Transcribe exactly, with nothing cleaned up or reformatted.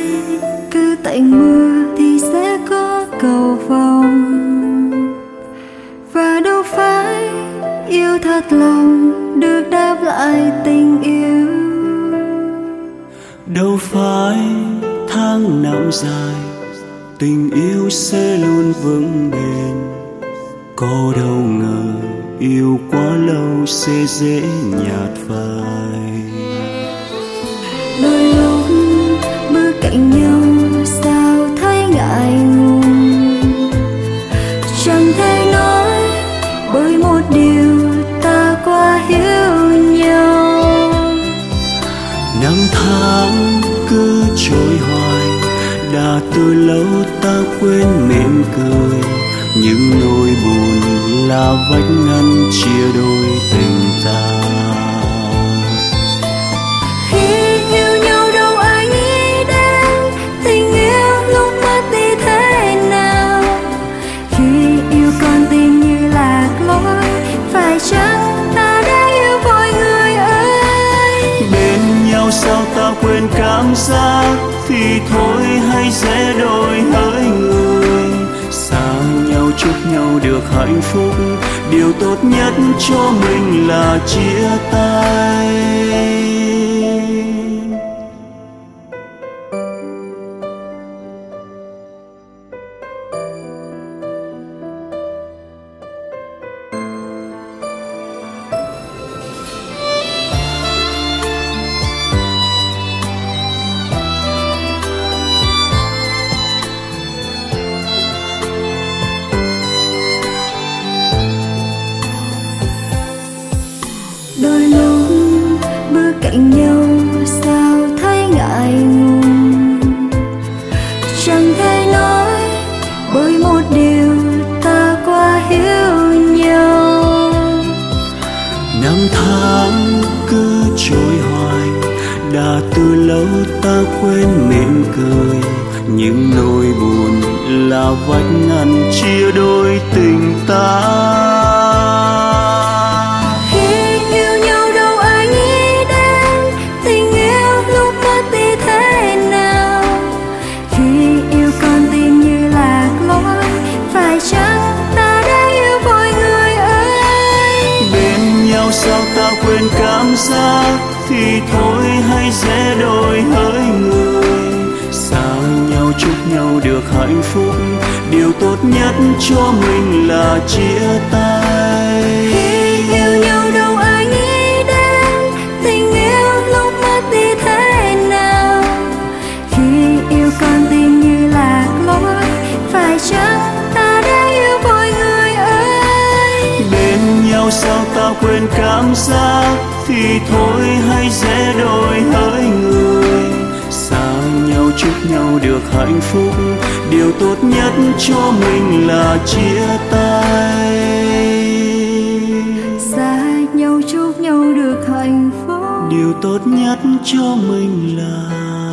cứ tạnh mưa thì sẽ có cầu vồng, và đâu phải yêu thật lòng được đáp lại tình yêu. Đâu phải tháng năm dài tình yêu sẽ luôn vững bền, có đâu ngờ yêu quá lâu sẽ dễ nhạt phai. Đôi lúc bước cạnh nhau sao thấy ngại ngùng, chẳng thể nói bởi một điều ta quá hiểu nhau. Năm tháng cứ trôi hoài, đã từ lâu ta quên mỉm cười, những nỗi buồn là vách ngăn chia đôi tình ta. Khi yêu nhau đâu ai nghĩ đến tình yêu lúc mất đi thế nào, khi yêu con tim như lạc lối, phải chăng ta đã yêu vội người ơi. Bên nhau sao ta quên cảm giác, thì thôi hãy dễ đổi hỡi người. Xa nhau chúc nhau được hạnh phúc, điều tốt nhất cho mình là chia tay. Đôi lúc bước cạnh nhau sao thấy ngại ngùng, chẳng thể nói bởi một điều ta quá hiểu nhau. Năm tháng cứ trôi hoài, đã từ lâu ta quên mỉm cười, những nỗi buồn là vách ngăn chia đôi tình ta. Sao ta quên cảm giác, thì thôi hãy dễ đổi hỡi người. Xa nhau chúc nhau được hạnh phúc, điều tốt nhất cho mình là chia tay. Khi yêu nhau đâu ai nghĩ đến tình yêu lúc mất đi thế nào, khi yêu con tim như lạc lối, phải chăng ta đã yêu vội người ơi. Bên nhau sao ta quên cảm giác, thì thôi hãy dễ đổi hỡi người. Xa nhau chúc nhau được hạnh phúc, điều tốt nhất cho mình là chia tay. Xa nhau chúc nhau được hạnh phúc, điều tốt nhất cho mình là